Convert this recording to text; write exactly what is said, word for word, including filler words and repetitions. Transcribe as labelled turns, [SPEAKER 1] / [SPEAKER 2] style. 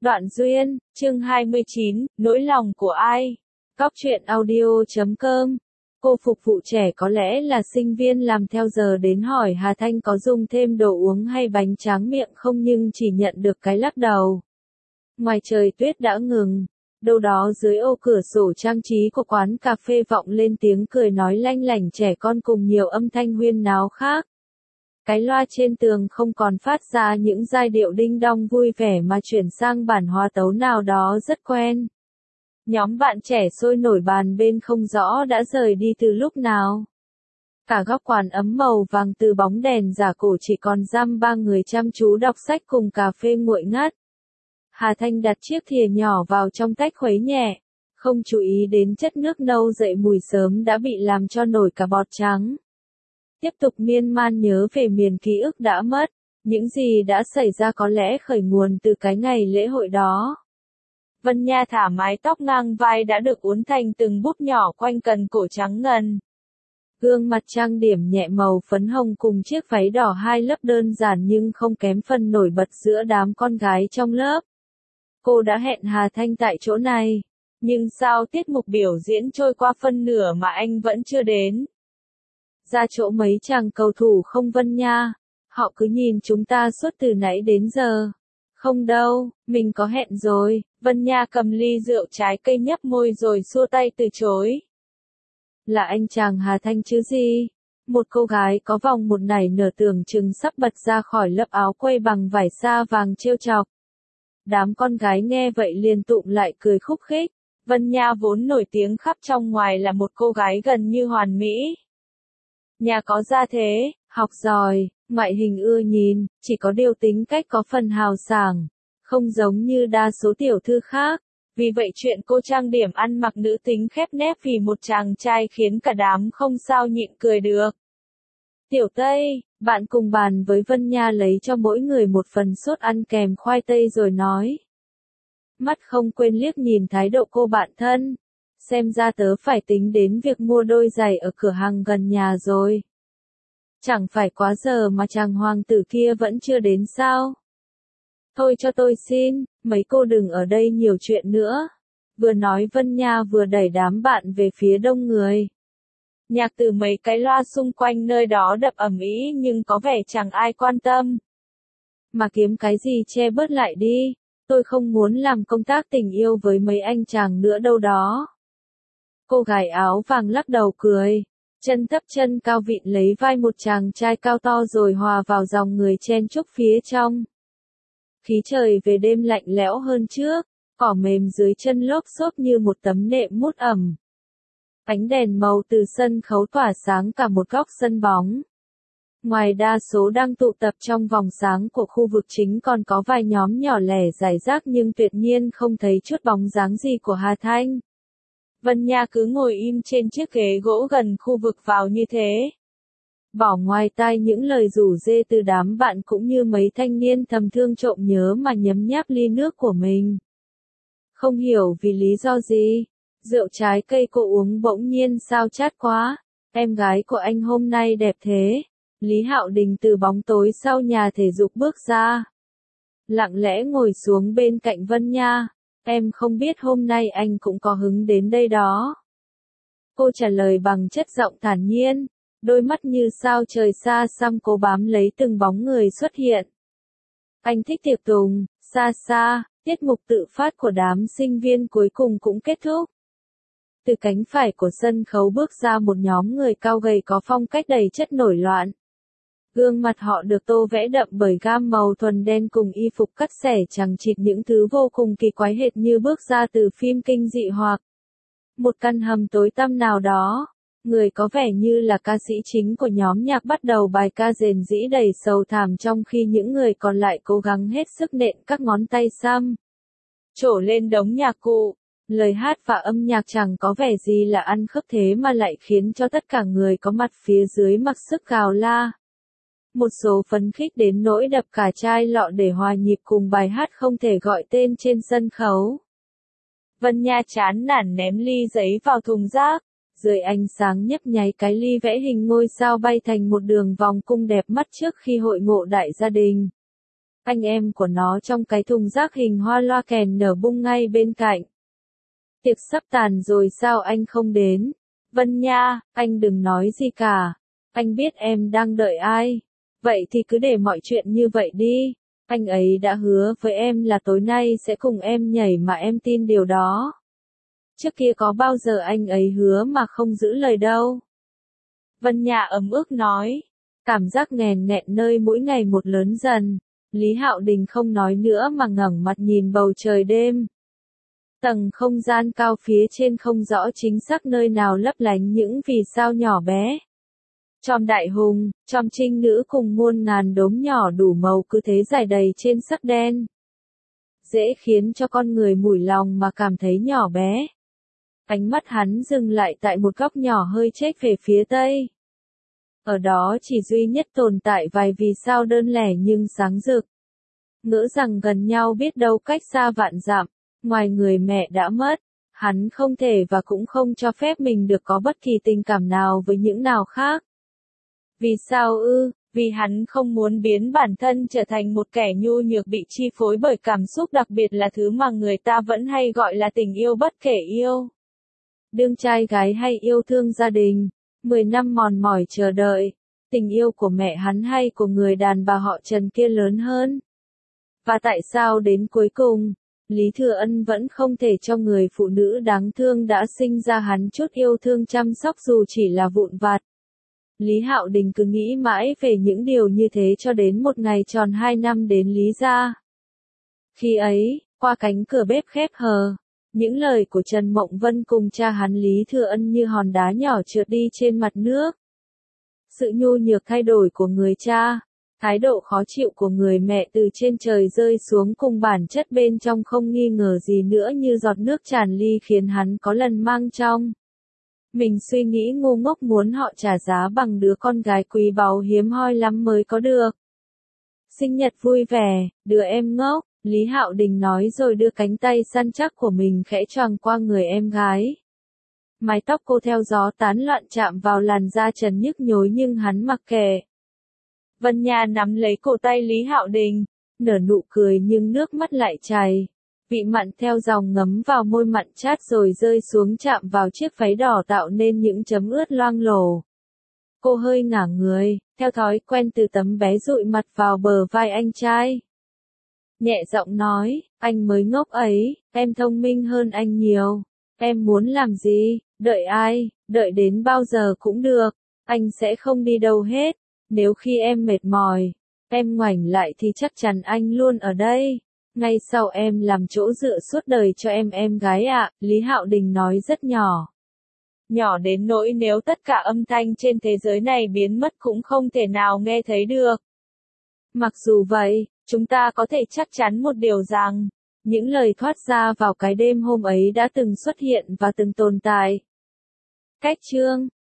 [SPEAKER 1] Đoạn duyên, chương hai mươi chín, nỗi lòng của ai? Cóc truyện audio chấm com. Cô phục vụ trẻ có lẽ là sinh viên làm theo giờ đến hỏi Hà Thanh có dùng thêm đồ uống hay bánh tráng miệng không nhưng chỉ nhận được cái lắc đầu. Ngoài trời tuyết đã ngừng, đâu đó dưới ô cửa sổ trang trí của quán cà phê vọng lên tiếng cười nói lanh lảnh trẻ con cùng nhiều âm thanh huyên náo khác. Cái loa trên tường không còn phát ra những giai điệu đinh đong vui vẻ mà chuyển sang bản hòa tấu nào đó rất quen. Nhóm bạn trẻ sôi nổi bàn bên không rõ đã rời đi từ lúc nào. Cả góc quán ấm màu vàng từ bóng đèn giả cổ chỉ còn dăm ba người chăm chú đọc sách cùng cà phê nguội ngắt. Hà Thanh đặt chiếc thìa nhỏ vào trong tách khuấy nhẹ, không chú ý đến chất nước nâu dậy mùi sớm đã bị làm cho nổi cả bọt trắng. Tiếp tục miên man nhớ về miền ký ức đã mất, những gì đã xảy ra có lẽ khởi nguồn từ cái ngày lễ hội đó. Vân Nha thả mái tóc ngang vai đã được uốn thành từng búp nhỏ quanh cần cổ trắng ngần. Gương mặt trang điểm nhẹ màu phấn hồng cùng chiếc váy đỏ hai lớp đơn giản nhưng không kém phần nổi bật giữa đám con gái trong lớp. Cô đã hẹn Hà Thanh tại chỗ này, nhưng sao tiết mục biểu diễn trôi qua phân nửa mà anh vẫn chưa đến? Ra chỗ mấy chàng cầu thủ không Vân Nha, họ cứ nhìn chúng ta suốt từ nãy đến giờ. Không đâu, mình có hẹn rồi. Vân Nha cầm ly rượu trái cây nhấp môi rồi xua tay từ chối. Là anh chàng Hà Thanh chứ gì? Một cô gái có vòng một nảy nở tưởng chừng sắp bật ra khỏi lớp áo quây bằng vải sa vàng trêu chọc. Đám con gái nghe vậy liền tụm lại cười khúc khích. Vân Nha vốn nổi tiếng khắp trong ngoài là một cô gái gần như hoàn mỹ. Nhà có gia thế, học giỏi, ngoại hình ưa nhìn, chỉ có điều tính cách có phần hào sảng, không giống như đa số tiểu thư khác. Vì vậy chuyện cô trang điểm ăn mặc nữ tính khép nép vì một chàng trai khiến cả đám không sao nhịn cười được. Tiểu Tây, bạn cùng bàn với Vân Nha lấy cho mỗi người một phần sốt ăn kèm khoai tây rồi nói. Mắt không quên liếc nhìn thái độ cô bạn thân. Xem ra tớ phải tính đến việc mua đôi giày ở cửa hàng gần nhà rồi. Chẳng phải quá giờ mà chàng hoàng tử kia vẫn chưa đến sao? Thôi cho tôi xin, mấy cô đừng ở đây nhiều chuyện nữa. Vừa nói Vân Nha vừa đẩy đám bạn về phía đông người. Nhạc từ mấy cái loa xung quanh nơi đó đập ầm ĩ nhưng có vẻ chẳng ai quan tâm. Mà kiếm cái gì che bớt lại đi, tôi không muốn làm công tác tình yêu với mấy anh chàng nữa đâu đó. Cô gái áo vàng lắc đầu cười, chân thấp chân cao vịn lấy vai một chàng trai cao to rồi hòa vào dòng người chen chúc phía trong. Khí trời về đêm lạnh lẽo hơn trước, cỏ mềm dưới chân lốp xốp như một tấm nệm mút ẩm. Ánh đèn màu từ sân khấu tỏa sáng cả một góc sân bóng. Ngoài đa số đang tụ tập trong vòng sáng của khu vực chính còn có vài nhóm nhỏ lẻ rải rác nhưng tuyệt nhiên không thấy chút bóng dáng gì của Hà Thanh. Vân Nha cứ ngồi im trên chiếc ghế gỗ gần khu vực vào như thế. Bỏ ngoài tai những lời rủ rê từ đám bạn cũng như mấy thanh niên thầm thương trộm nhớ mà nhấm nháp ly nước của mình. Không hiểu vì lý do gì, rượu trái cây cô uống bỗng nhiên sao chát quá, em gái của anh hôm nay đẹp thế. Lý Hạo Đình từ bóng tối sau nhà thể dục bước ra. Lặng lẽ ngồi xuống bên cạnh Vân Nha. Em không biết hôm nay anh cũng có hứng đến đây đó. Cô trả lời bằng chất giọng thản nhiên, đôi mắt như sao trời xa xăm cố bám lấy từng bóng người xuất hiện. Anh thích tiệc tùng, xa xa, tiết mục tự phát của đám sinh viên cuối cùng cũng kết thúc. Từ cánh phải của sân khấu bước ra một nhóm người cao gầy có phong cách đầy chất nổi loạn. Gương mặt họ được tô vẽ đậm bởi gam màu thuần đen cùng y phục cắt xẻ chằng chịt những thứ vô cùng kỳ quái hệt như bước ra từ phim kinh dị hoặc một căn hầm tối tăm nào đó. Người có vẻ như là ca sĩ chính của nhóm nhạc bắt đầu bài ca rền rĩ đầy sầu thảm trong khi những người còn lại cố gắng hết sức nện các ngón tay xăm trổ lên đống nhạc cụ. Lời hát và âm nhạc chẳng có vẻ gì là ăn khớp thế mà lại khiến cho tất cả người có mặt phía dưới mặc sức gào la. Một số phấn khích đến nỗi đập cả chai lọ để hòa nhịp cùng bài hát không thể gọi tên trên sân khấu. Vân Nha chán nản ném ly giấy vào thùng rác. Dưới ánh sáng nhấp nháy cái ly vẽ hình ngôi sao bay thành một đường vòng cung đẹp mắt trước khi hội ngộ đại gia đình. anh em của nó trong cái thùng rác hình hoa loa kèn nở bung ngay bên cạnh. Tiệc sắp tàn rồi sao anh không đến? Vân Nha, anh đừng nói gì cả. Anh biết em đang đợi ai. Vậy thì cứ để mọi chuyện như vậy đi. Anh ấy đã hứa với em là tối nay sẽ cùng em nhảy mà em tin điều đó. Trước kia có bao giờ anh ấy hứa mà không giữ lời đâu. Vân Nha ấm ức nói. Cảm giác nghèn nghẹn nơi mũi ngày một lớn dần. Lý Hạo Đình không nói nữa mà ngẩng mặt nhìn bầu trời đêm. Tầng không gian cao phía trên không rõ chính xác nơi nào lấp lánh những vì sao nhỏ bé. Chòm đại hùng, chòm trinh nữ cùng muôn ngàn đốm nhỏ đủ màu cứ thế rải đầy trên sắc đen. Dễ khiến cho con người mủi lòng mà cảm thấy nhỏ bé. Ánh mắt hắn dừng lại tại một góc nhỏ hơi chếch về phía tây. Ở đó chỉ duy nhất tồn tại vài vì sao đơn lẻ nhưng sáng rực. Ngỡ rằng gần nhau biết đâu cách xa vạn dặm, ngoài người mẹ đã mất, hắn không thể và cũng không cho phép mình được có bất kỳ tình cảm nào với những nào khác. Vì sao ư? Vì hắn không muốn biến bản thân trở thành một kẻ nhu nhược bị chi phối bởi cảm xúc đặc biệt là thứ mà người ta vẫn hay gọi là tình yêu bất kể yêu. Đương trai gái hay yêu thương gia đình, mười năm mòn mỏi chờ đợi, tình yêu của mẹ hắn hay của người đàn bà họ Trần kia lớn hơn. Và tại sao đến cuối cùng, Lý Thừa Ân vẫn không thể cho người phụ nữ đáng thương đã sinh ra hắn chút yêu thương chăm sóc dù chỉ là vụn vặt. Lý Hạo Đình cứ nghĩ mãi về những điều như thế cho đến một ngày tròn hai năm đến Lý gia. Khi ấy, qua cánh cửa bếp khép hờ, những lời của Trần Mộng Vân cùng cha hắn Lý Thừa Ân như hòn đá nhỏ trượt đi trên mặt nước. Sự nhu nhược thay đổi của người cha, thái độ khó chịu của người mẹ từ trên trời rơi xuống cùng bản chất bên trong không nghi ngờ gì nữa như giọt nước tràn ly khiến hắn có lần mang trong mình suy nghĩ ngu ngốc muốn họ trả giá bằng đứa con gái quý báu hiếm hoi lắm mới có được. Sinh nhật vui vẻ, đứa em ngốc, Lý Hạo Đình nói rồi đưa cánh tay săn chắc của mình khẽ choàng qua người em gái. Mái tóc cô theo gió tán loạn chạm vào làn da trần nhức nhối nhưng hắn mặc kệ. Vân Nha nắm lấy cổ tay Lý Hạo Đình, nở nụ cười nhưng nước mắt lại chảy. Vị mặn theo dòng ngấm vào môi mặn chát rồi rơi xuống chạm vào chiếc váy đỏ tạo nên những chấm ướt loang lổ. Cô hơi ngả người, theo thói quen từ tấm vé dụi mặt vào bờ vai anh trai. Nhẹ giọng nói, anh mới ngốc ấy, em thông minh hơn anh nhiều. Em muốn làm gì, đợi ai, đợi đến bao giờ cũng được, anh sẽ không đi đâu hết. Nếu khi em mệt mỏi, em ngoảnh lại thì chắc chắn anh luôn ở đây. Ngay sau em làm chỗ dựa suốt đời cho em em gái ạ, Lý Hạo Đình nói rất nhỏ. Nhỏ đến nỗi nếu tất cả âm thanh trên thế giới này biến mất cũng không thể nào nghe thấy được. Mặc dù vậy, chúng ta có thể chắc chắn một điều rằng, những lời thoát ra vào cái đêm hôm ấy đã từng xuất hiện và từng tồn tại. Cách chương